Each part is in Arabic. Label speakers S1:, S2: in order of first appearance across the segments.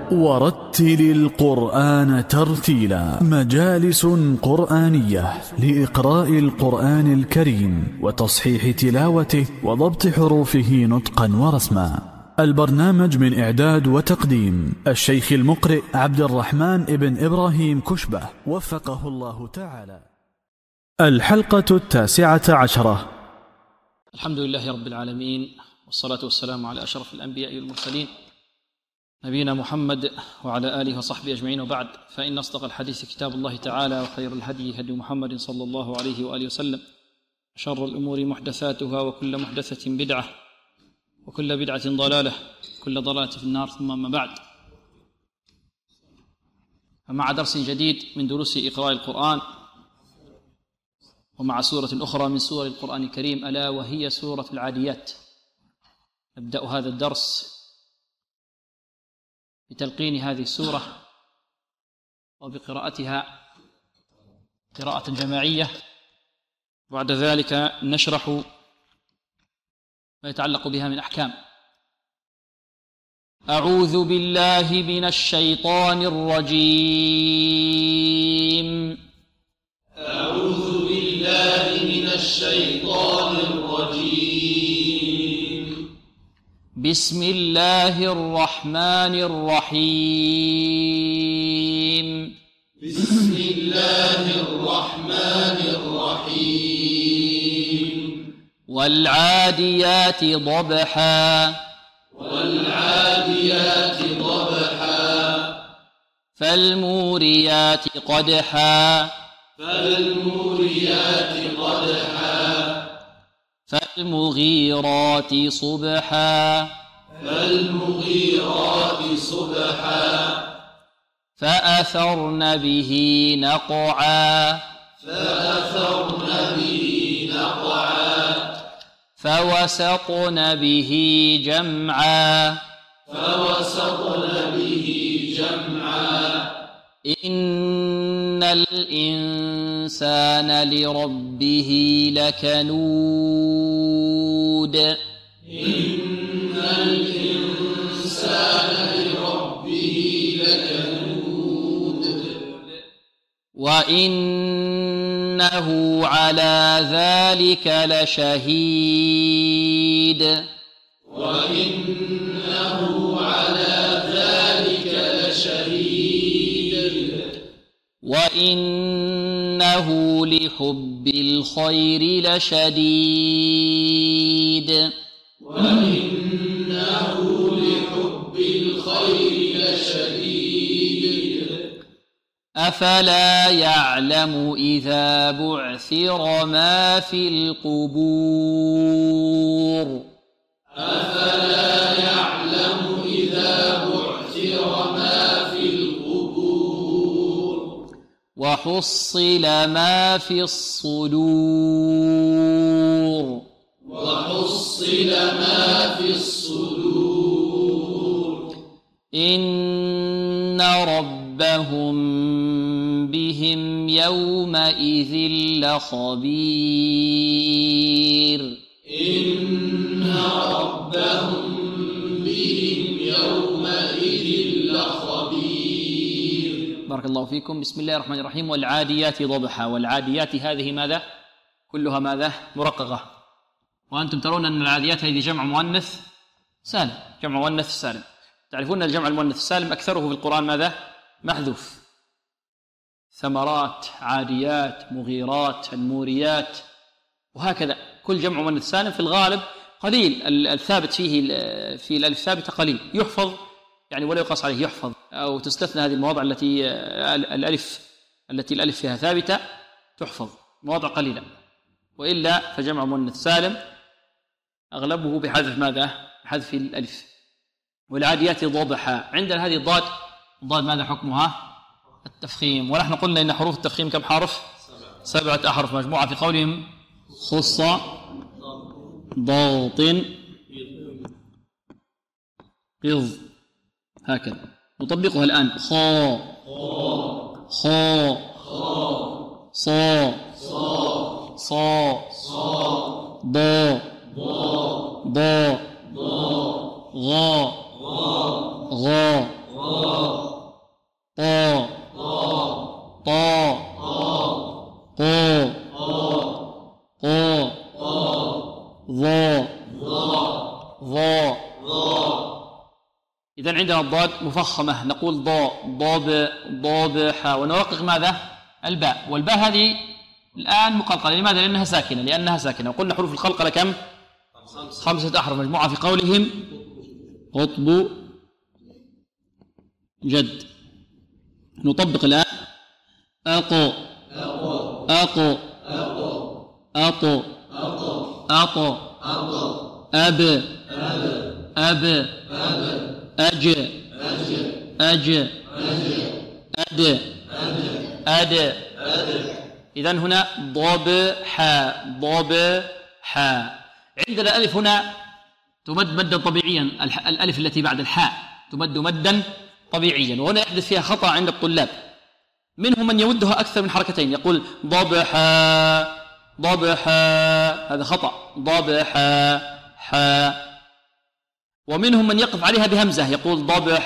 S1: ورتل القرآن ترتيلا. مجالس قرآنية لإقراء القرآن الكريم وتصحيح تلاوته وضبط حروفه نطقا ورسما. البرنامج من إعداد وتقديم الشيخ المقرئ عبد الرحمن ابن إبراهيم كشبة وفقه الله تعالى. الحلقة 19.
S2: الحمد لله رب العالمين، والصلاة والسلام على أشرف الأنبياء والمرسلين نبينا محمد وعلى آله وصحبه أجمعين، وبعد، فإن أصدق الحديث كتاب الله تعالى، وخير الهدي هدي محمد صلى الله عليه وآله وسلم، وشر الأمور محدثاتها، وكل محدثة بدعة، وكل بدعة ضلالة، كل ضلالة في النار. ثم أما بعد، فمع درس جديد من دروس إقراء القرآن، ومع سورة أخرى من سور القرآن الكريم، ألا وهي سورة العاديات. نبدأ هذا الدرس بتلقين هذه السورة وبقراءتها قراءة جماعية، وبعد ذلك نشرح ما يتعلق بها من أحكام. أعوذ بالله من الشيطان الرجيم.
S3: أعوذ بالله من الشيطان الرجيم.
S2: بسم الله الرحمن الرحيم.
S3: بسم الله الرحمن الرحيم.
S2: والعاديات ضبحا.
S3: والعاديات ضبحا.
S2: فالموريات قدحا.
S3: فالموريات قدحا.
S2: فالمغيرات صبحا.
S3: فالمغيرات صبحا.
S2: فأثرن به نقعا.
S3: فأثرن به نقعا.
S2: فوسطن به جمعا.
S3: فوسطن به جمعا.
S2: إن الإنسان لربه لكنود.
S3: إن الإنسان لربه لكنود.
S2: وإنه على ذلك لشهيد.
S3: وإنه على ذلك لشهيد.
S2: وإنه لحب الخير لشديد.
S3: وإنه لحب الخير لشديد.
S2: أفلا يعلم إذا بعثر ما في القبور.
S3: أفلا يعلم إذا بعثر ما في القبور.
S2: وحصل ما في الصدور.
S3: وحصل ما في الصدور.
S2: إن ربهم بهم يومئذ لخبير.
S3: إن ربهم بهم يومئذ لخبير.
S2: بارك الله فيكم. بسم الله الرحمن الرحيم. والعاديات ضبحا. والعاديات هذه ماذا؟ كلها ماذا؟ مرققة. وأنتم ترون أن العاديات هذه جمع مؤنث سالم، جمع مؤنث سالم. تعرفون الجمع المؤنث السالم أكثره في القرآن ماذا؟ محذوف. ثمرات، عاديات، مغيرات، الموريات، وهكذا. كل جمع مؤنث سالم في الغالب قليل الثابت فيه، في الألف ثابتة قليل، يحفظ يعني ولا يقاس عليه، يحفظ، أو تستثنى هذه المواضع التي الألف فيها ثابتة تحفظ، مواضع قليلة، وإلا فجمع مؤنث سالم أغلبه بحذف ماذا؟ بحذف الألف. والعاديات ضبحا. عندنا هذه الضاد ماذا حكمها؟ التفخيم. ونحن قلنا إن حروف التفخيم كم حرف؟ 7 أحرف مجموعة في قولهم خص ضغط قض، هكذا نطبقها الآن. خا خا صا صا ضا ضا غا غا ضاء. إذن عندنا الضاد مفخمة، نقول ضاب حاء، ونرقق ماذا؟ الباء. والباء هذه الآن مقلقلة. لماذا؟ لأنها ساكنة. وقلنا حروف القلقلة كم؟ 5 أحرف مجموعة في قولهم قطب جد. نطبق الآن أقو أب أج أد. إذن هنا ضاب حاء. عندنا الألف هنا تمد مدا طبيعيا، الألف التي بعد الحاء تمد مدا طبيعيا، وهنا يحدث فيها خطأ عند الطلاب. منهم من يمدها أكثر من حركتين، يقول ضبحا، هذا خطأ، ضبحا. ومنهم من يقف عليها بهمزة، يقول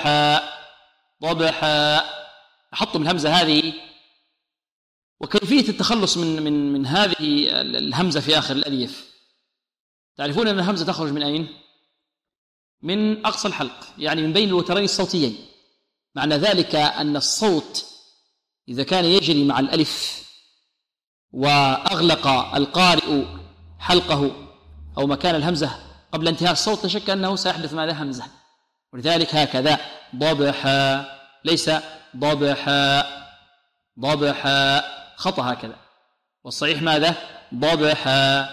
S2: ضبحا، حطوا من الهمزة هذه. وكيفية التخلص من هذه الهمزة في آخر الأليف، تعرفون أن الهمزة تخرج من أين؟ من أقصى الحلق، يعني من بين الوترين الصوتيين. معنى ذلك أن الصوت إذا كان يجري مع الألف وأغلق القارئ حلقه أو مكان الهمزة قبل انتهاء الصوت، لا شك أنه سيحدث ماذا؟ همزة. ولذلك هكذا ضبحا، ليس ضبحا، خطأ هكذا. والصحيح ماذا؟ ضبحا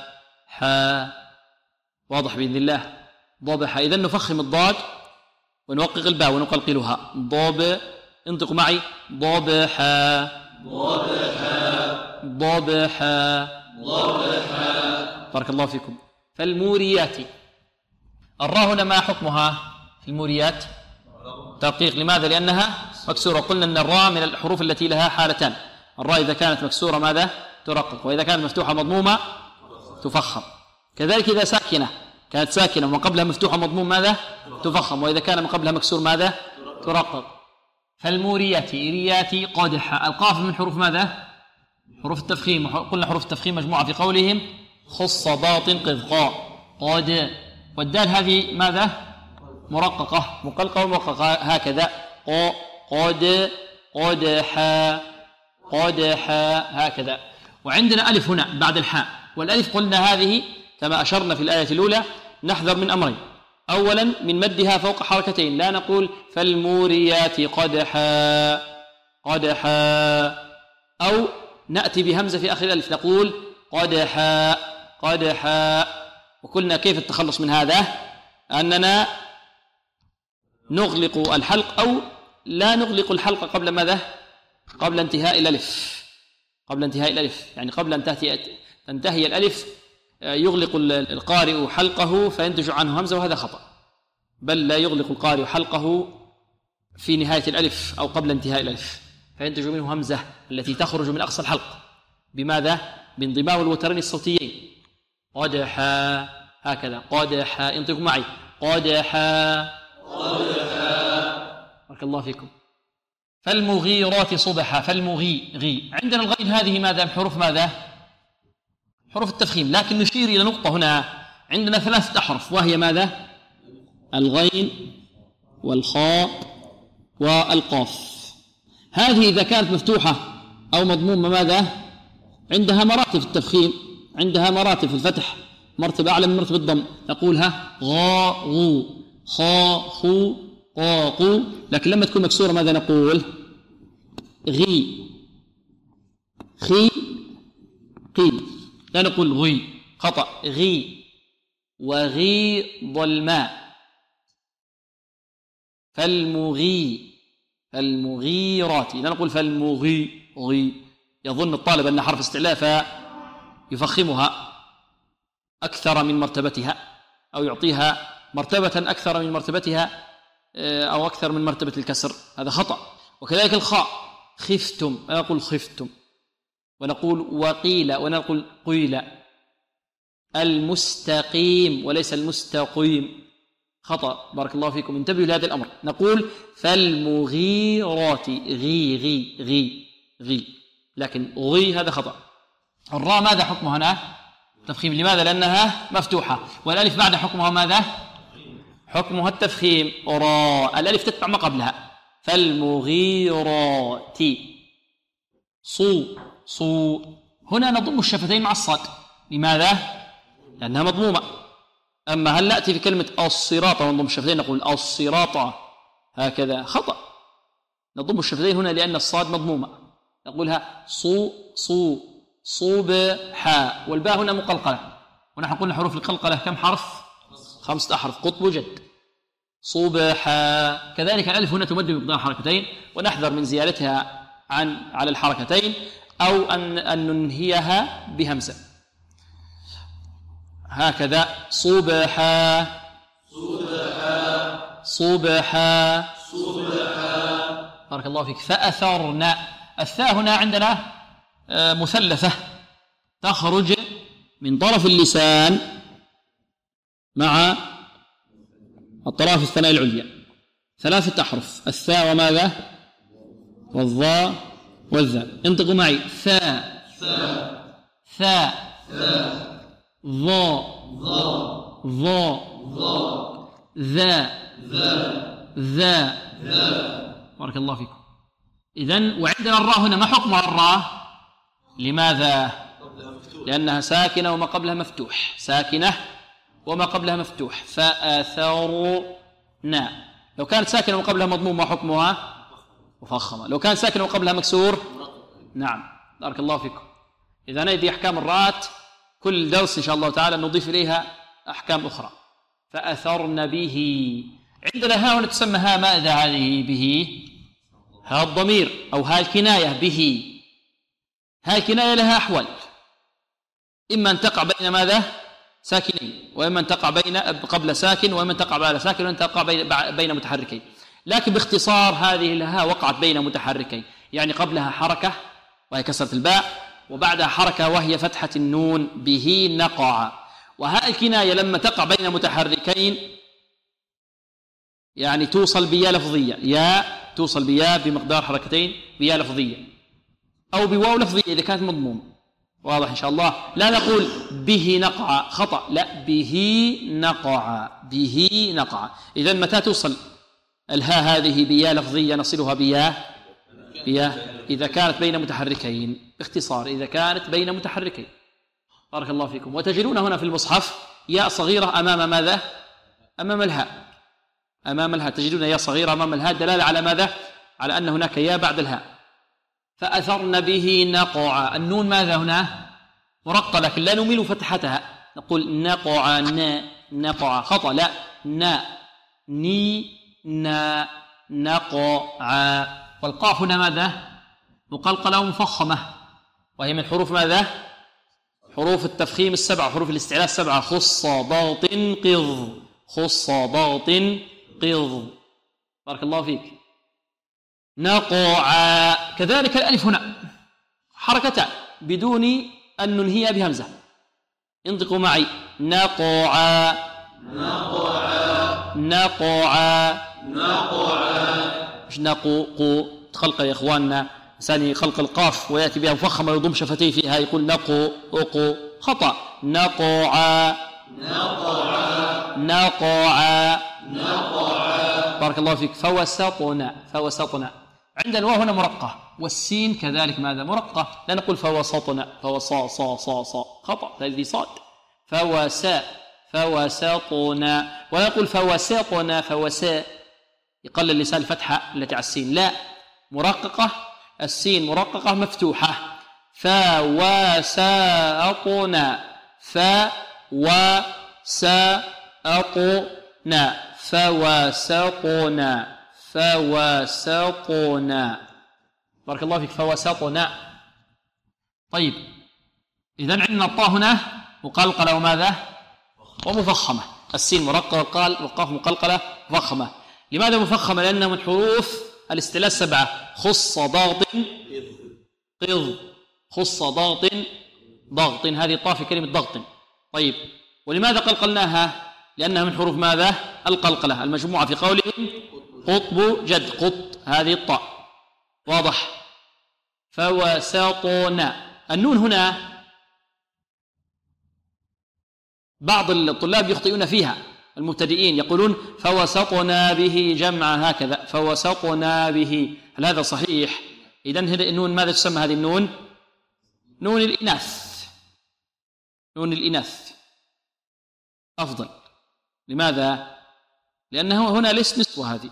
S2: واضح بإذن الله، ضبحا. إذن نفخم الضاد ونوقق الباء ونقلقلها. انطقوا معي، ضبحا. بارك الله فيكم. فالموريات، الراء هنا ما حكمها في الموريات؟ ترقيق. لماذا؟ لأنها مكسورة. قلنا أن الراء من الحروف التي لها حالتان، الراء إذا كانت مكسورة ماذا؟ ترقق، وإذا كانت مفتوحة مضمومة تفخم. كذلك إذا كانت ساكنة ومن قبلها مفتوحة مضموم ماذا؟ تفخم، وإذا كان من قبلها مكسور ماذا؟ ترقق. فالموريات رياتي قادحة. القاف من حروف ماذا؟ حروف التفخيم. قلنا حروف التفخيم مجموعة في قولهم خص باطن قذقاء قاد. والدال هذه ماذا؟ مرققة، مقلقة ومرققة، هكذا قادحا هكذا. وعندنا ألف هنا بعد الحاء، والألف قلنا هذه كما أشرنا في الآية الأولى نحذر من أمرين. أولا من مدها فوق حركتين، لا نقول فالموريات قدحا، أو نأتي بهمزة في آخر الألف نقول قدحا. وقلنا كيف التخلص من هذا؟ أننا نغلق الحلق أو لا نغلق الحلق قبل ماذا؟ قبل انتهاء الألف، يعني قبل أن تنتهي الألف يغلق القارئ حلقه فينتج عنه همزة، وهذا خطأ. بل لا يغلق القارئ حلقه في نهاية الألف أو قبل انتهاء الألف فينتج منه همزة التي تخرج من أقصى الحلق. بماذا؟ بانضمام الوترين الصوتيين. قدحا، هكذا قدحا. انطقوا معي، قدحا. بارك الله فيكم. فالمغيرات صبحا. غي. عندنا الغين هذه ماذا؟ حروف ماذا؟ حروف التفخيم. لكن نشير إلى نقطة هنا، عندنا 3 أحرف، وهي ماذا؟ الغين والخاء والقاف. هذه إذا كانت مفتوحة أو مضمومة ماذا؟ عندها مراتب في التفخيم، عندها مراتب في الفتح، مرتبة أعلى من مرتبة الضم. نقولها غا غو، خا خو، قا قو. لكن لما تكون مكسورة ماذا نقول؟ غي، خي، قي. لا نقول غي، خطأ، غي. وغيض الماء. فالمغيرات. لا نقول غي. يظن الطالب أن حرف استعلاء فيفخمها أكثر من مرتبتها، أو يعطيها مرتبة أكثر من مرتبتها، أو أكثر من مرتبة الكسر، هذا خطأ. وكذلك الخاء، خفتم، لا نقول خفتم، ونقول وقيل، ونقول قيل. المستقيم وليس المستقيم، خطأ. بارك الله فيكم، انتبهوا لهذا الأمر. نقول فالمغيرات غي، لكن غي هذا خطأ. الراء ماذا حكمها هنا؟ تفخيم. لماذا؟ لأنها مفتوحة، والألف بعد حكمها ماذا؟ حكمها التفخيم. را، الألف تتبع ما قبلها. فالمغيرات صو. هنا نضم الشفتين مع الصاد. لماذا؟ لأنها مضمومة. أما هل نأتي في كلمة الصراط ونضم الشفتين نقول الصراط هكذا؟ خطأ. نضم الشفتين هنا لأن الصاد مضمومة، نقولها صبح، والباء هنا مقلقلة، ونحن قلنا حروف القلقلة كم حرف؟ 5 أحرف. قطب جد. صبح. كذلك الألف هنا تمد بمقدار حركتين، ونحذر من زيادتها على الحركتين أو أن ننهيها بهمزة. هكذا صبح. بارك الله فيك. فأثرنا. الثاء هنا عندنا مثلثة تخرج من طرف اللسان مع الطراف الثناء العليا، 3 أحرف: الثاء وماذا؟ والظاء والذال. انطقوا معي: ثاء ظاء ذا. بارك الله فيكم. إذن وعندنا الراء هنا ما حكمها الراء؟ لماذا؟ لأنها ساكنة وما قبلها مفتوح. ساكنة وما قبلها مفتوح. فأثرنا. لو كانت ساكنة وما قبلها مضموم ما حكمها؟ مفخمة. لو كانت ساكنة وما قبلها مكسور؟ نعم. بارك الله فيكم. إذن هذه أحكام الراءات. كل درس إن شاء الله تعالى نضيف إليها أحكام أخرى. فأثرن به. عندنا ها هنا تسمى ها ماذا هذه؟ به. ها الضمير أو ها الكناية. به. ها الكناية لها أحوال: إما أن تقع بين ماذا؟ ساكنين، وإما أن تقع قبل ساكن، وإما أن تقع بعد ساكن، وإما أن تقع بين متحركين. لكن باختصار هذه لها وقعت بين متحركين، يعني قبلها حركة وهي كسرة الباء، وبعدها حركة وهي فتحة النون. به نقع. وها الكناية لما تقع بين متحركين يعني توصل بيا لفظية، يا توصل بيا بمقدار حركتين، بيا لفظية، أو بواو لفظية إذا كانت مضمومة. واضح إن شاء الله؟ لا نقول به نقع، خطأ، لا، به نقع. به نقع. إذن متى توصل الها هذه بيا لفظية نصلها بيا إذا كانت بين متحركين. باختصار إذا كانت بين متحركين. بارك الله فيكم. وتجدون هنا في المصحف ياء صغيرة أمام ماذا؟ أمام الهاء. أمام الهاء تجدون ياء صغيرة أمام الهاء، دلالة على ماذا؟ على أن هناك ياء بعد الهاء. فأثرن به نقع. النون ماذا هنا؟ مرقة، لكن لا نميل فتحتها، نقول نقع. نقع. خطأ، لا، نقع. والقاف هنا ماذا؟ مقلقلة ومفخمة، وهي من حروف ماذا؟ حروف التفخيم 7، حروف الاستعلاء 7. خص ضغط قض. خص ضغط قض. بارك الله فيك. نقع. كذلك الألف هنا حركتان بدون أن ننهي بهمزة. انطقوا معي: نقع. مش نقو. تخلق يا إخواننا إنسان خلق القاف ويأتي بها مفخمة ويضم شفتيه فيها يقول نقو أقو. خطأ. نقع. بارك الله فيك. فوسطنا. عندنا الواو هنا مرقة، والسين كذلك ماذا؟ مرقة. لا نقول فوسطنا فوصا صا. خطأ، هذه صاد. فوسطنا. ولا نقول فوسطنا فوساء، يقلل اللسان الفتحة التي على السين. لا، مرققة. السين مرققة مفتوحة. فوسطنا. بارك الله فيك. فوسطنا. طيب، إذن عندنا الطاء هنا مقلقلة وماذا؟ ومفخمة. السين مرققة والقاف مقلقلة مفخمة. لماذا مفخمة؟ لأنها من حروف الاستعلاء 7. خص ضغط قض. خص ضغط. هذه الطاء في كلمة ضغط. طيب، ولماذا قلقلناها؟ لأنها من حروف ماذا؟ القلقلة المجموعة في قولهم قطب جد. قط، هذه الطاء. واضح؟ فوسطنا. النون هنا بعض الطلاب يخطئون فيها، المبتدئين يقولون فوسطنا به جمع هكذا، فوسطنا به، هل هذا صحيح؟ إذن النون ماذا تسمى هذه النون؟ نون الإناث، نون الإناث أفضل. لماذا؟ لأنه هنا ليس نسوة. هذه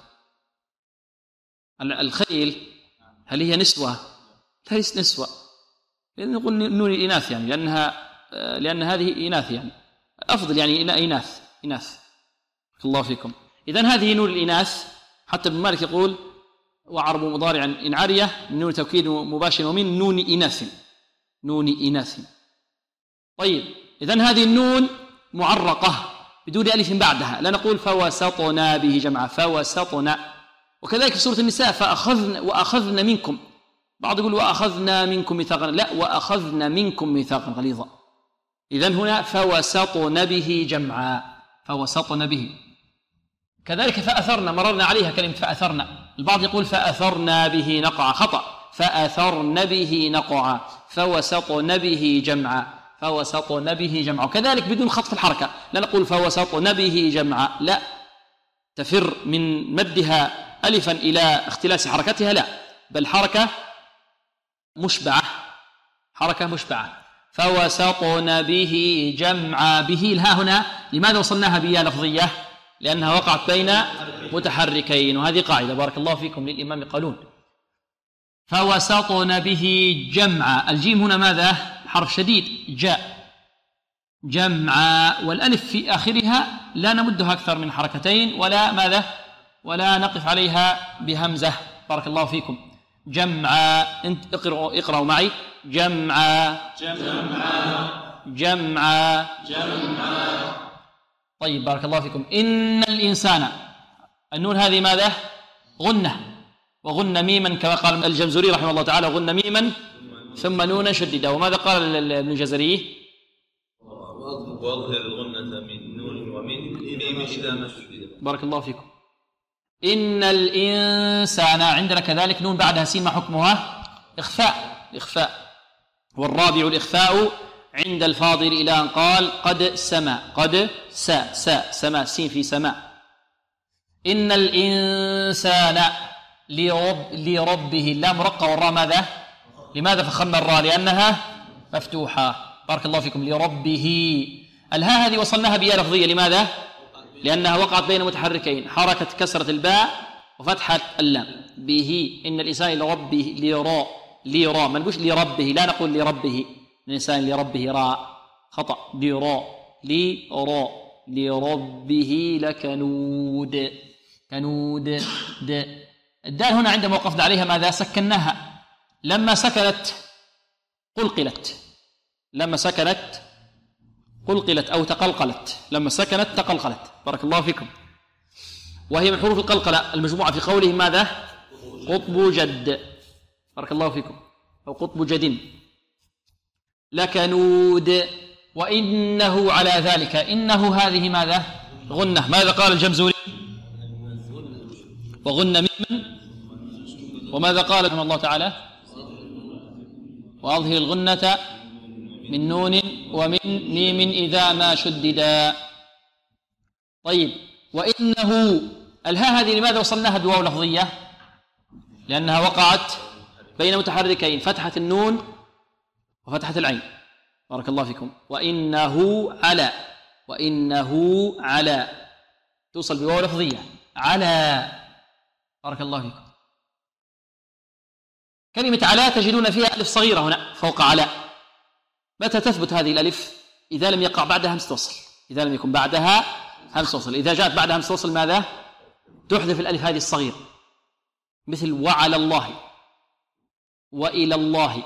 S2: الخيل هل هي نسوة؟ ليس نسوة، لأن نقول نون الإناث يعني لأن هذه إناث يعني أفضل، يعني إناث الله فيكم. إذن هذه نون الإناث. حتى ابن مالك يقول وعرب مضارعا إن عرية من نون توكيد مباشر ومن نون إناث. طيب إذن هذه النون معرقة بدون ألف بعدها، لا نقول فوسطنا به جمعا، فوسطنا. وكذلك في سورة النساء وأخذنا منكم، بعض يقول وأخذنا منكم ميثاقا، لا، وأخذنا منكم ميثاقا غليظا. إذن هنا فوسطنا به جمعا، فوسطنا به. كذلك فأثرنا، مررنا عليها كلمة فأثرنا، البعض يقول فأثرنا به نقعا، خطأ، فأثرنا به نقعا، فوسطنا به جمعا، فوسطنا به جمعا. وكذلك بدون خطف الحركة، لا نقول فوسطنا به جمعا، لا، تفر من مدها ألفا إلى اختلاس حركتها، لا، بل حركة مشبعة، فوسطنا به جمعا. به الها هنا لماذا وصلناها بيا لفظية؟ لأنها وقعت بين متحركين، وهذه قاعدة بارك الله فيكم للإمام قالون. فوسطنا به جمعا، الجيم هنا ماذا؟ حرف شديد، جاء جمعا، والألف في آخرها لا نمدها أكثر من حركتين، ولا ماذا؟ ولا نقف عليها بهمزة بارك الله فيكم. جمعا، انت اقرأوا معي، جمعا جمعا. طيب بارك الله فيكم. إن الإنسان، النون هذه ماذا؟ غنة، وغن ميما كما قال الجمزوري رحمه الله تعالى، غن ميما ثم نونا شددا. وماذا قال ابن الجزري؟
S4: واظهر الغنة من نون ومن ميم إذا ما شدد.
S2: بارك الله فيكم. إن الإنسان، عندنا كذلك نون بعدها سين، ما حكمها؟ إخفاء. والرابع الإخفاء عند الفاضل إلى أن قال قد سما، قد سما، سين في سماء. إن الإنسان لربه، اللام مرقة والراء ماذا؟ لماذا فخمنا الراء؟ لأنها مفتوحة بارك الله فيكم. لربه، الهاء هذه وصلناها بياء لفظية، لماذا؟ لأنها وقعت بين متحركين، حركة كسرة الباء وفتحة اللام. به، إن الإنسان لربه، لراء، ما نقولش لربه، لا نقول لربه، الإنسان لربه راء، خطأ، لربه لكنود، كنود. الدال هنا عندما وقفنا عليها ماذا؟ سكناها، لما سكنت قلقلت أو تقلقلت، لما سكنت تقلقلت بارك الله فيكم. وهي من حروف القلقلة المجموعة في قوله ماذا؟ قطب جد بارك الله فيكم، أو قطب جد. لكنود. وإنه على ذلك، إنه هذه ماذا؟ غنة. ماذا قال الجمزوري؟ وغن ميما. وماذا قال رحمه الله تعالى؟ وأظهر الغنة من نون ومن ميم إذا ما شددا. طيب، وإنه، الهاء هذه لماذا وصلناها بواو لفظية؟ لأنها وقعت بين متحركين، فتحة النون وفتحة العين بارك الله فيكم. وإنه على توصل بواو لفظية، على بارك الله فيكم. كلمة على تجدون فيها ألف صغيرة هنا فوق على. متى تثبت هذه الألف؟ إذا لم يقع بعدها همزة وصل، إذا لم يكن بعدها همزة وصل. إذا جاءت بعدها همزة وصل ماذا؟ تحذف الألف هذه الصغيرة، مثل وعلى الله، وإلى الله،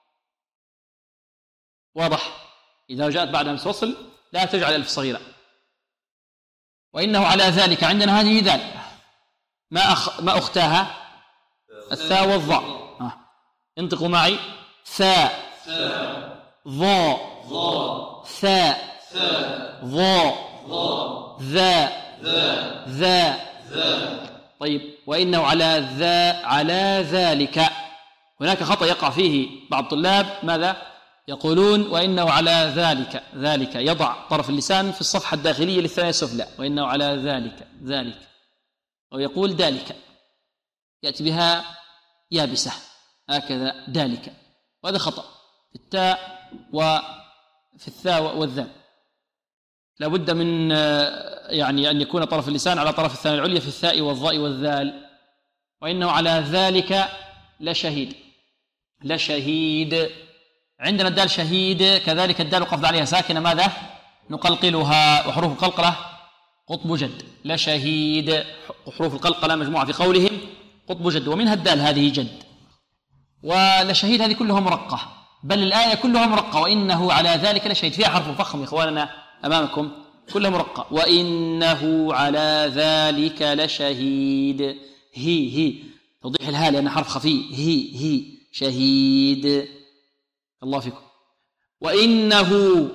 S2: واضح؟ إذا جاءت بعدها همزة وصل لا تجعل ألف صغيرة. وإنه على ذلك، عندنا هذه ذال، ما أختاها؟ الثاء والظاء. انطقوا معي، ثاء ظاء ثاء ظاء ذا. طيب، وإنه على ذلك. هناك خطأ يقع فيه بعض الطلاب، ماذا؟ يقولون وإنه على ذلك يضع طرف اللسان في الصفحة الداخلية للثانية السفلى، وإنه على ذلك، أو يقول ذلك، يأتي بها يابسة هكذا ذلك، وهذا خطأ في التاء وفي الثاء والذال. لا بد من يعني أن يكون طرف اللسان على طرف الثانية العليا في الثاء والظاء والذال. وإنه على ذلك لشهيد. عندنا الدال شهيد، كذلك الدال وقفض عليها ساكنة ماذا؟ نقلقلها، وحروف القلقلة قطب جد. لشهيد حروف القلقلة مجموعة في قولهم قطب جد، ومنها الدال هذه جد. ولشهيد هذه كلها مرقة، بل الآية كلها مرقة. وإنه على ذلك لشهيد، فيها حرف مفخم يا إخواننا أمامكم، كلها مرقة. وإنه على ذلك لشهيد. هي توضيح الهاء لأنها حرف خفي. هي شهيد. الله فيكم. وإنه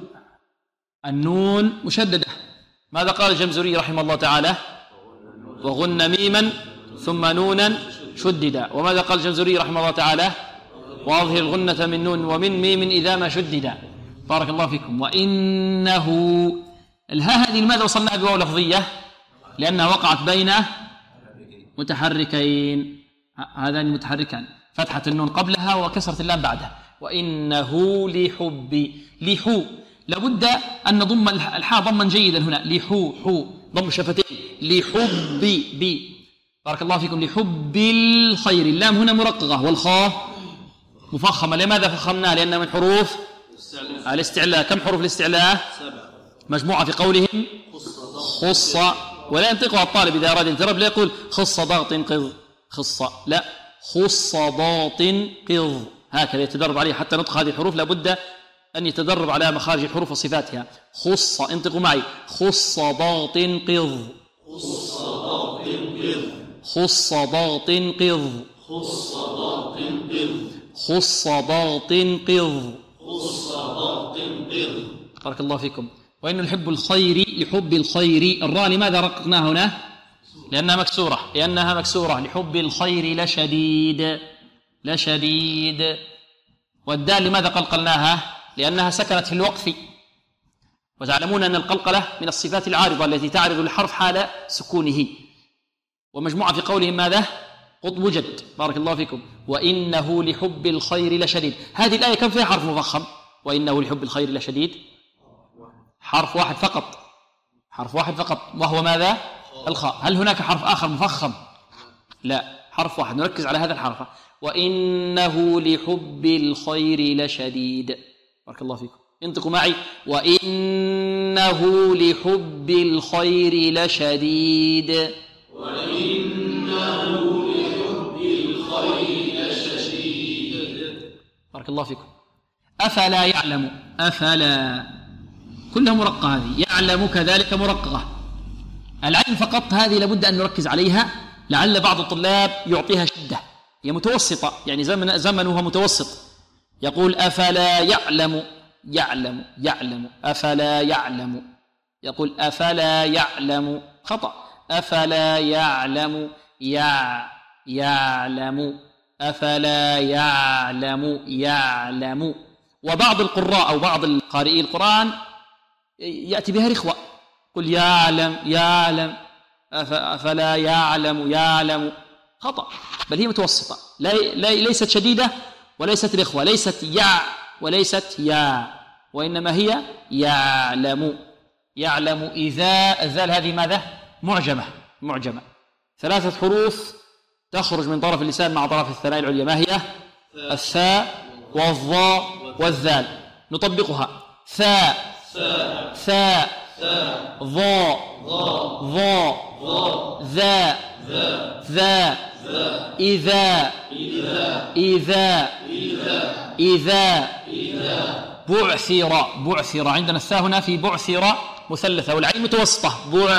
S2: النون مشددة. ماذا قال الجمزوري رحمه الله تعالى؟ وغن ميما ثم نونا شددا. وماذا قال الجمزوري رحمه الله تعالى؟ وأظهر الغنة من نون ومن ميم إذا ما شددا. بارك الله فيكم. وإنه الهاء هذه لماذا وصلناها بواو لفظية؟ لأنها وقعت بين متحركين، هذان متحركان، فتحة النون قبلها وكسرة اللام بعدها. وإنه لحو لابد أن نضم الحاء ضما جيدا هنا. لحو ضم الشفتين. لحب بارك الله فيكم. لحب الخير. اللام هنا مرققة والخاء مفخمة. لماذا فخمناها؟ لأنها من حروف الاستعلاء. كم حروف الاستعلاء؟ 7 مجموعة في قولهم خص. ولا ينطقها الطالب إذا أراد ينترب لا يقول خص ضغط قض خص، لا، خص ضاط قض، هكذا يتدرب عليه حتى نطق هذه الحروف. لابد أن يتدرب على مخارج الحروف وصفاتها. خص، انطقوا معي. خص ضاط قض. خص ضاط قض. خص ضاط قض. بارك الله فيكم. وإن لحب الخير. الراء لماذا رققناها هنا؟ لأنها مكسورة. لحب الخير لشديد. والدال لماذا قلقلناها؟ لأنها سكنت في الوقف، وتعلمون أن القلقلة من الصفات العارضة التي تعرض الحرف حال سكونه. ومجموعة في قولهم ماذا؟ قطب جد. بارك الله فيكم. وإنه لحب الخير لشديد. هذه الآية كم فيها حرف مفخم؟ وإنه لحب الخير لشديد. حرف واحد فقط، وهو ماذا؟ الخاء. هل هناك حرف آخر مفخم؟ لا، حرف واحد. نركز على هذا الحرف. وإنه لحب الخير لشديد. بارك الله فيكم. انطقوا معي. وإنه لحب الخير لشديد. بارك الله فيكم. أفلا يعلم. أفلا كلها مرققة. هذه يعلم كذلك مرققة. العين فقط هذه لابد أن نركز عليها، لعل بعض الطلاب يعطيها شدة. هي متوسطة، يعني زمنها متوسط. يقول أفلا يعلم أفلا يعلم. يقول أفلا يعلم، خطأ. أفلا يعلم يعلم. أفلا يعلم. وبعض القراء أو بعض القارئي القرآن يأتي بها رخوة. قل يعلم أفلا يعلم، خطأ. بل هي متوسطة، ليست شديدة وليست رخوة، ليست وليست وإنما هي يعلم. إذا الذال هذه ماذا؟ معجمة. 3 حروف تخرج من طرف اللسان مع طرف الثنايا العليا. ما هي؟ الثاء والظاء والذال. نطبقها. ثاء ظاء ذا إذا بعثر. عندنا الثاء هنا في بعثر مثلثة، والعين متوسطة.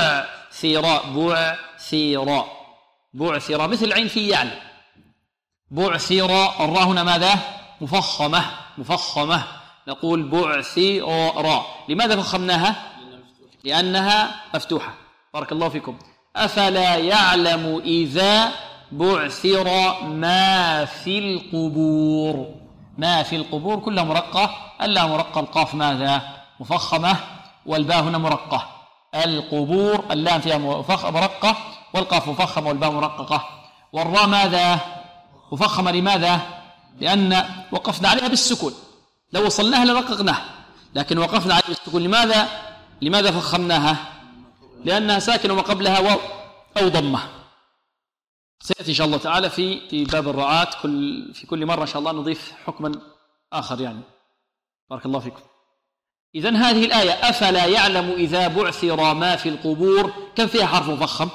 S2: بعثر مثل العين في يعلم. بعثر. الراء هنا ماذا؟ مفخمة. نقول بعثر. لماذا فخمناها؟ لأنها مفتوحة. بارك الله فيكم. أفلا يعلم إذا بعثر ما في القبور. كلها مرقة. اللام مرقة، القاف ماذا؟ مفخمة، والباء هنا مرقة. القبور اللام فيها مرقة، والقاف مفخمة، والباء مرققة. والراء ماذا؟ مفخمة. لماذا؟ لأن وقفنا عليها بالسكون، لو وصلناها لرققناها، لكن وقفنا عليها بالسكون. لماذا فخمناها؟ لأنها ساكنة وما قبلها واو أو ضمة. سيأتي إن شاء الله تعالى في باب الرعاة في كل مرة إن شاء الله نضيف حكما آخر يعني. بارك الله فيكم. إذن هذه الآية أفلا يعلم إذا بعثر ما في القبور كم فيها حرف مفخم؟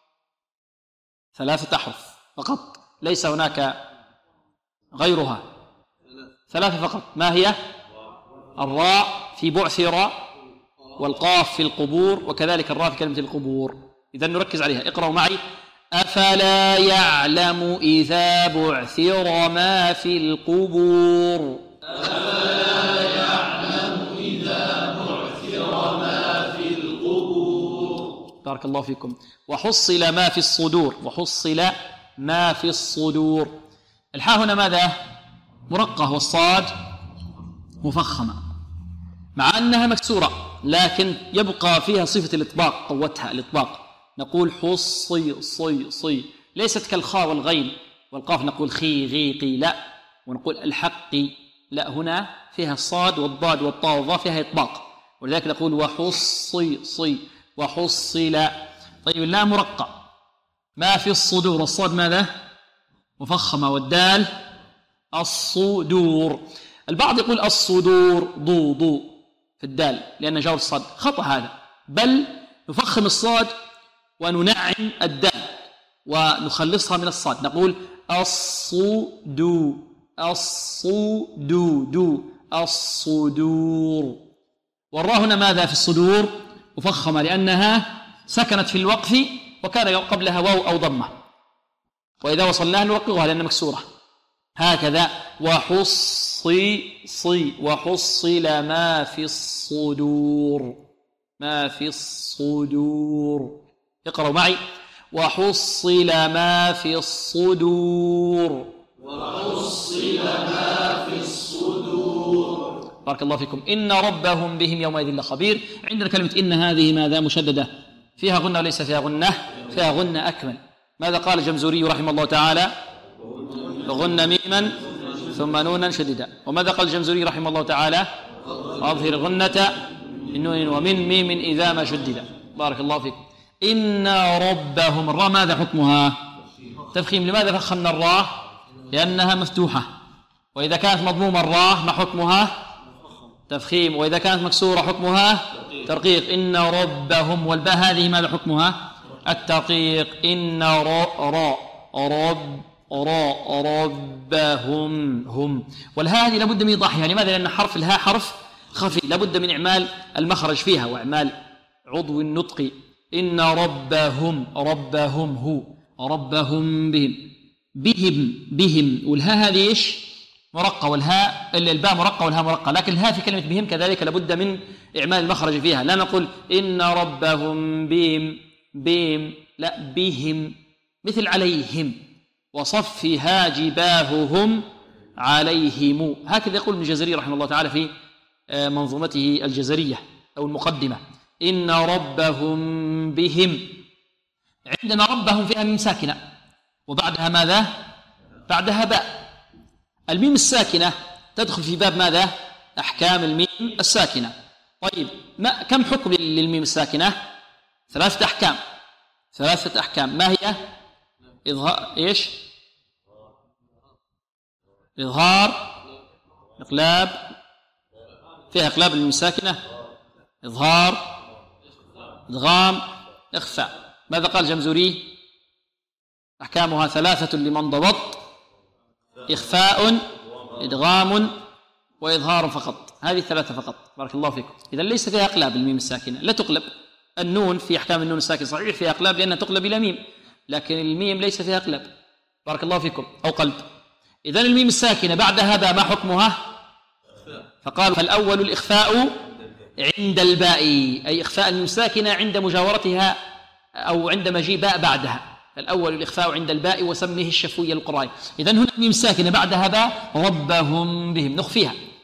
S2: 3 أحرف فقط، ليس هناك غيرها، 3 فقط. ما هي؟ الراء في بعثر، والقاف في القبور، وكذلك الراء في كلمة القبور. إذن نركز عليها. اقرأوا معي: أفلا يعلم إذا بعثر ما في القبور.
S3: أفلا يعلم إذا بعثر ما في القبور.
S2: بارك الله فيكم. وحصل ما في الصدور، وحصل ما في الصدور. الحاء هنا ماذا؟ مرقة، والصاد مفخمة، مع أنها مكسورة، لكن يبقى فيها صفة الإطباق، قوتها الإطباق. نقول حصي صي صي، ليست كالخاء والغين والقاف نقول خي غي قي، لا. ونقول الحقي، لا، هنا فيها الصاد والضاد والطاء والظاء فيها إطباق، ولذلك نقول وحصي صي وحصل. طيب اللام مرقة. ما في الصدور، الصاد ماذا؟ مفخمة، والدال الصدور. البعض يقول الصدور ضو في الدال لأن جاور الصاد، خطأ هذا، بل نفخم الصاد وننعم الدال ونخلصها من الصاد، نقول الصدو الصدود الصدور. والراء هنا ماذا في الصدور؟ مفخمة، لأنها سكنت في الوقف وكان قبلها واو أو ضمة، وإذا وصلناها نرققها لأنها مكسورة. هكذا وحصي صي وحصل ما في الصدور، ما في الصدور. اقرأوا معي: وحصل ما في الصدور،
S3: وحصل ما في الصدور.
S2: بارك الله فيكم. إن ربهم بهم يومئذ لخبير. عندنا كلمة إن هذه ماذا؟ مشددة، فيها غنة وليس فيها غنة؟ فيها غنة أكمل. ماذا قال الجمزوري رحمه الله تعالى؟ غن ميما ثم نونا شددا. وماذا قال الجمزوري رحمه الله تعالى؟ أظهر غنة من نون ومن ميم إذا ما شددا. بارك الله فيكم. إن ربهم، الراء ماذا حكمها؟ تفخيم. لماذا فخمنا الراء؟ لأنها مفتوحة. وإذا كانت مضمومة الراء ما حكمها؟ تفخيم. وإذا كانت مكسورة حكمها ترقيق. إن ربهم، والباء هذه ماذا حكمها؟ الترقيق. إن ربهم هم. والهاء هذه لابد من إيضاحها. لماذا؟ لأن حرف الهاء حرف خفي، لابد من إعمال المخرج فيها وإعمال عضو النطق. إن ربهم هو ربهم بهم. والهاء هذه إيش؟ مرقة، والهاء الباء مرقة والهاء مرقة، لكن الهاء في كلمة بهم كذلك لابد من إعمال المخرج فيها. لا نقول إن ربهم بهم، لا، بهم، مثل عليهم، وصفها جباههم عليهم. هكذا يقول ابن الجزري رحمه الله تعالى في منظومته الجزرية أو المقدمة. إن ربهم بهم. عندنا ربهم فيها ميم ساكنة، وبعدها ماذا؟ بعدها باء. الميم الساكنة تدخل في باب ماذا؟ أحكام الميم الساكنة. طيب كم حكم للميم الساكنة؟ 3 أحكام. 3 أحكام. ما هي؟ إيش؟ إظهار، إقلاب، فيها إقلاب الميم الساكنة، إظهار، إدغام، إخفاء. ماذا قال الجمزوري؟ أحكامها 3 لمن ضبط: إخفاء، إدغام، وإظهار فقط. هذه 3 فقط. بارك الله فيكم. إذا ليس فيها أقلاب الميم الساكنة، لا تقلب. النون في أحكام النون الساكنة صحيح فيها أقلاب لأنها تقلب إلى ميم، لكن الميم ليس فيها أقلاب. بارك الله فيكم. أو قلب. إذن الميم الساكنة بعدها باء، ما حكمها؟ فقالوا فالأول الإخفاء عند الباء، أي إخفاء الميم الساكنة عند مجاورتها أو عند مجيء باء بعدها. فالأول الإخفاء عند الباء وسمه الشفوية القرآن. إذن هنا الميم الساكنة بعدها باء، ربهم بهم، نخفيها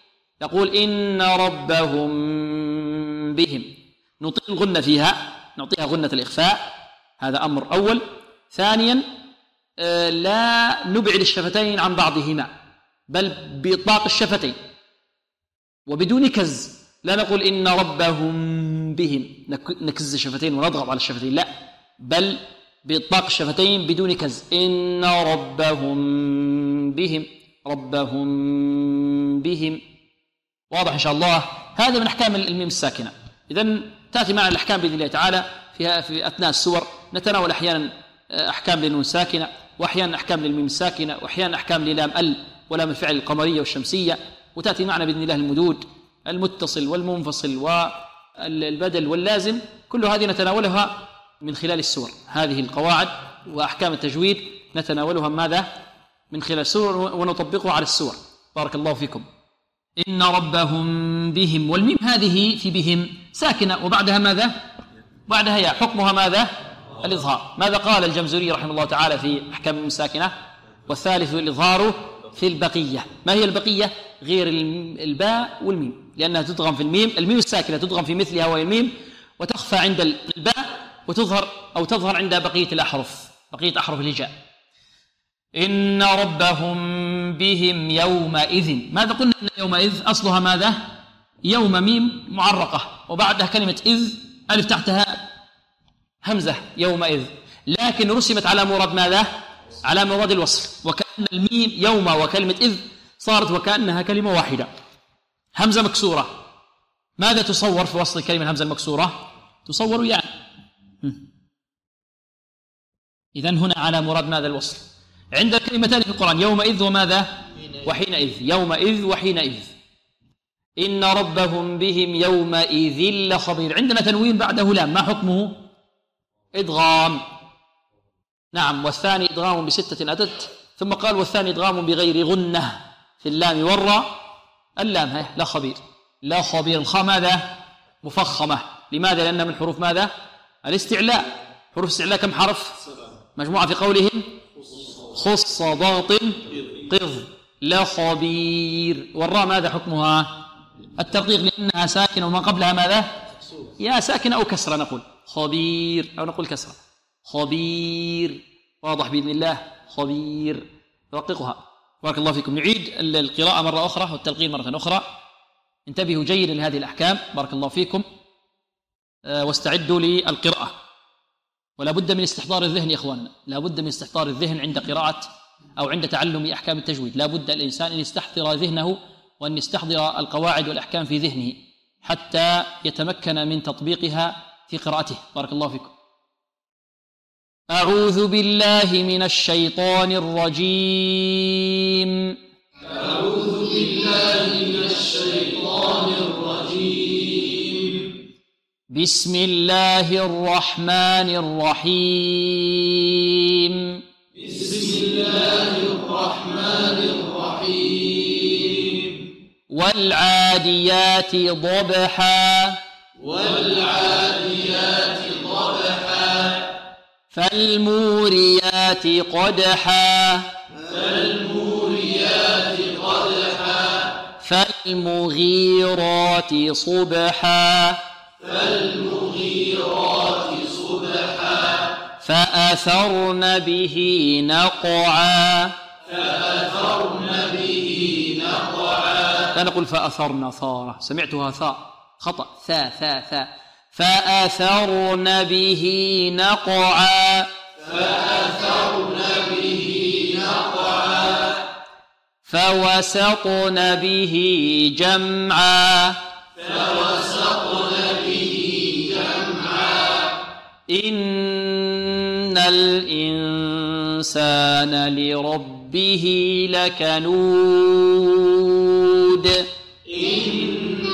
S2: تقول إن ربهم بهم، نطيل الغنة فيها، نعطيها غنة الإخفاء، هذا أمر أول. ثانيا لا نبعد الشفتين عن بعضهما، بل بإطلاق الشفتين وبدون كز، لا نقول إن ربهم بهم نكز الشفتين ونضغط على الشفتين، لا، بل بإطلاق الشفتين بدون كز. إن ربهم بهم، ربهم بهم، واضح إن شاء الله. هذا من أحكام الميم الساكنة. إذن تأتي معنا الأحكام بإذن الله تعالى في أثناء السور، نتناول أحيانا أحكام للنون الساكنة، وأحيانا أحكام للميم الساكنة، وأحيانا أحكام للام ولام الفعل القمرية والشمسية، وتأتي معنا بإذن الله المدود، المتصل والمنفصل والبدل واللازم، كل هذه نتناولها من خلال السور. هذه القواعد وأحكام التجويد نتناولها ماذا؟ من خلال السور، ونطبقها على السور. بارك الله فيكم. إن ربهم بهم، والميم هذه في بهم ساكنة، وبعدها ماذا؟ بعدها يا، حكمها ماذا؟ الإظهار. ماذا قال الجمزوري رحمه الله تعالى في أحكام الميم الساكنة؟ والثالث الإظهار في البقية. ما هي البقية؟ غير الباء والميم، لأنها تدغم في الميم، الميم الساكنة تدغم في مثلها وهي الميم، وتخفى عند الباء، وتظهر أو تظهر عند بقية الأحرف، بقية أحرف الهجاء. إن ربهم بهم يومئذ. ماذا قلنا؟ إن يومئذ أصلها ماذا؟ يوم ميم معرقة، وبعدها كلمة إذ ألف تحتها همزة، يومئذ، لكن رسمت على مراد ماذا؟ على مراد الوصل، وكأن الميم يوم وكلمة إذ صارت وكأنها كلمة واحدة، همزة مكسورة. ماذا تصور في وصل الكلمة الهمزة المكسورة؟ تصور يعني. إذن هنا على مراد ماذا؟ الوصل. عند كلمتان في القرآن، يومئذ وماذا؟ وحينئذ. يومئذ وحينئذ. إن ربهم بهم يومئذ لخبير. عندنا تنوين بعده لام، ما حكمه؟ إدغام. نعم، والثاني إدغام ب6 أتت، ثم قال والثاني إدغام بغير غنة في اللام والراء، اللام لا خبير، لا خبير. الخاء ماذا؟ مفخمة. لماذا؟ لأنها من حروف ماذا؟ الاستعلاء. حروف الاستعلاء كم حرف؟ مجموعة في قولهم خص ضغط قض، لا خبير. والراء ماذا حكمها؟ الترقيق، لأنها ساكنة وما قبلها ماذا؟ يا ساكنة أو كسرة، نقول خبير أو نقول كسرة، خبير. واضح بإذن الله؟ خبير. رققها. بارك الله فيكم. نعيد القراءة مرة أخرى والتلقين مرة أخرى. انتبهوا جيدا لهذه الأحكام، بارك الله فيكم، واستعدوا للقراءة. ولا بد من استحضار الذهن يا إخواننا، لا بد من استحضار الذهن عند قراءة أو عند تعلم أحكام التجويد. لا بد الإنسان أن يستحضر ذهنه، وأن يستحضر القواعد والأحكام في ذهنه حتى يتمكن من تطبيقها في قراءته. بارك الله فيكم. أعوذ بالله من الشيطان الرجيم.
S3: أعوذ بالله من الشيطان الرجيم.
S2: بسم الله الرحمن الرحيم.
S3: بسم الله الرحمن الرحيم.
S2: والعاديات ضبحا.
S3: والعاديات ضبحا.
S2: فالموريات قدحا.
S3: فالموريات قدحا.
S2: فالمغيرات صبحا.
S3: فالمغيرات صبحا.
S2: فأثرن به نقعا.
S3: فأثرن به نقعا.
S2: لا نقول فأثرن ثارة، سمعتها ثاء، خطأ، ثاء. فأثرن به نقعا.
S3: فأثرن به نقعا.
S2: فوسطن به جمعا.
S3: فوسطن به جمعا.
S2: إن الإنسان لربه لكنود.
S3: إن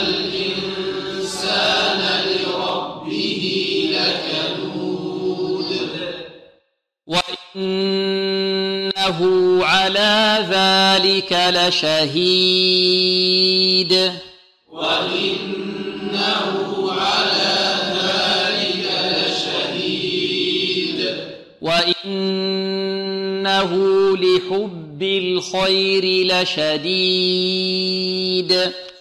S3: الإنسان لربه لكنود.
S2: وإنه على ذلك لشهيد.
S3: وإنه على ذلك لشهيد.
S2: وإنه وإنه لحب الخير لشديد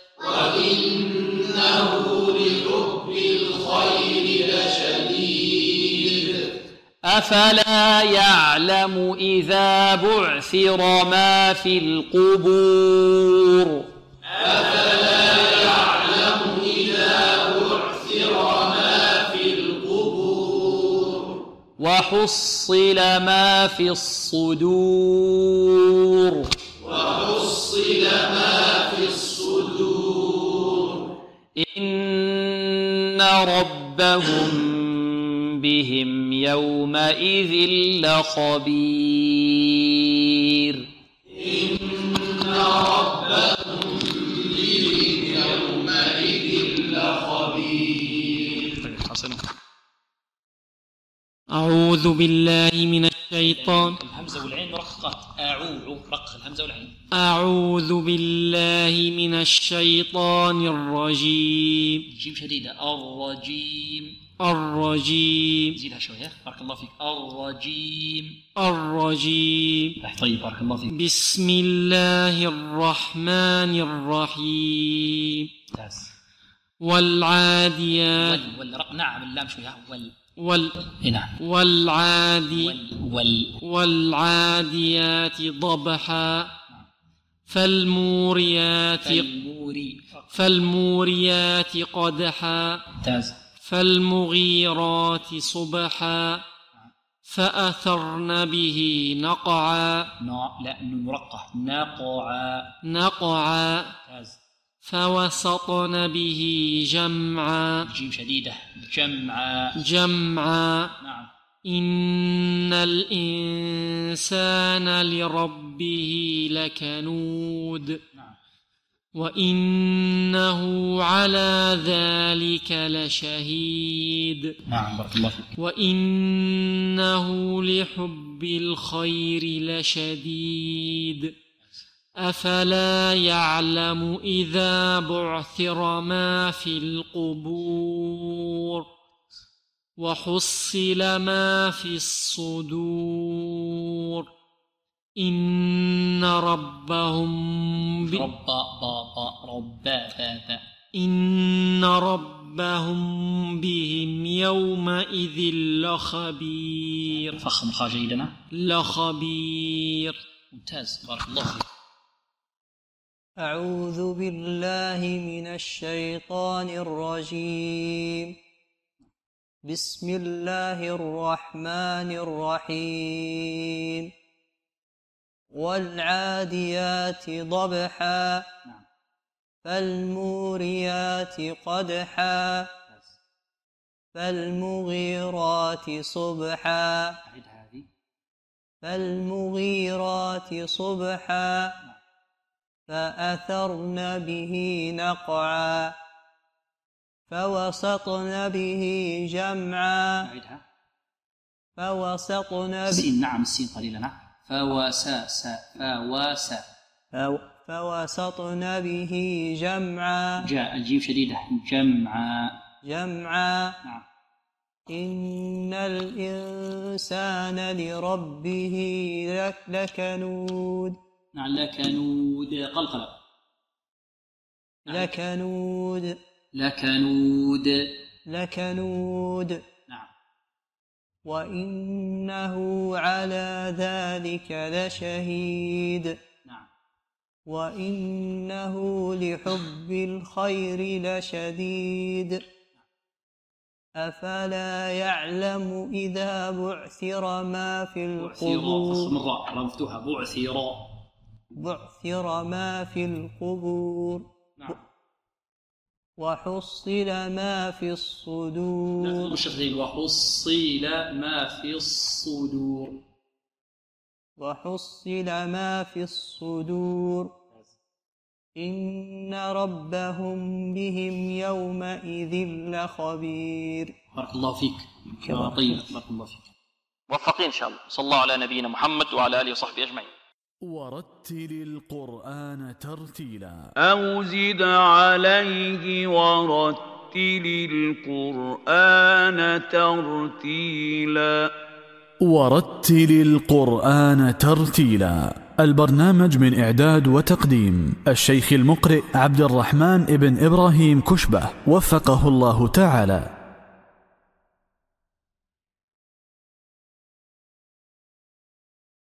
S2: أفلا يعلم إذا بعثر ما في القبور وحصل ما في الصدور إن ربهم بهم يومئذ لخبير
S5: أعوذ بالله من الشيطان.
S2: الهمزة والعين مرققات. رق الهمزة والعين.
S5: أعوذ بالله من الشيطان الرجيم.
S2: جيم شديدة.
S5: الرجيم.
S2: زيدها شوية. بارك الله فيك. الرجيم.
S5: طيب
S2: بارك الله فيك.
S5: بسم الله الرحمن الرحيم.
S2: ممتاز.
S5: والعاديات.
S2: نعم اللام شوية. نعم.
S5: والعاديات ضبحا فالموريات قدحا
S2: ممتاز.
S5: فالمغيرات صبحا فأثرن به نقعا نقعا فوسطن به جمعا
S2: جيم شديدة.
S5: جمعا
S2: نعم.
S5: إن الإنسان لربه لكنود وإنه على ذلك لشهيد
S2: نعم بارك الله فيك.
S5: وإنه لحب الخير لشديد أفلا يعلم إذا بعثر ما في القبور وحصل ما في الصدور إن ربهم بهم يومئذ لخبير.
S2: فخم الخاء جيدنا.
S5: لخبير.
S2: ممتاز بارك الله فيك.
S6: أعوذ بالله من الشيطان الرجيم. بسم الله الرحمن الرحيم. والعاديات ضبحا فالموريات قدحا فالمغيرات صبحا فأثرن به نقعا فوسطن به جمعا
S2: السين قليلا.
S6: فوسطن به جمعا.
S2: جاء الجيم شديدة.
S6: جمعا.
S2: نعم.
S6: إن الإنسان لربه لكنود.
S2: نعم. لكنود قلقلة.
S6: لكنود.
S2: نعم.
S6: وإنه على ذلك لشهيد.
S2: نعم.
S6: وإنه لحب الخير لشديد أفلا يعلم إذا بعثر ما في القبور بعثر ما في القبور.
S2: نعم.
S6: وحصل ما في الصدور. وحصل ما في الصدور إن ربهم بهم يومئذ لخبير.
S2: بارك الله فيك. طيب بارك الله فيك. موفقين إن شاء الله. صلى الله على نبينا محمد وعلى آله وصحبه أجمعين.
S1: ورتل القرآن ترتيلا
S7: أو زد عليه ورتل القرآن ترتيلا
S1: ورتل القرآن ترتيلا. البرنامج من إعداد وتقديم الشيخ المقرئ عبد الرحمن ابن إبراهيم كشبة، وفقه الله تعالى.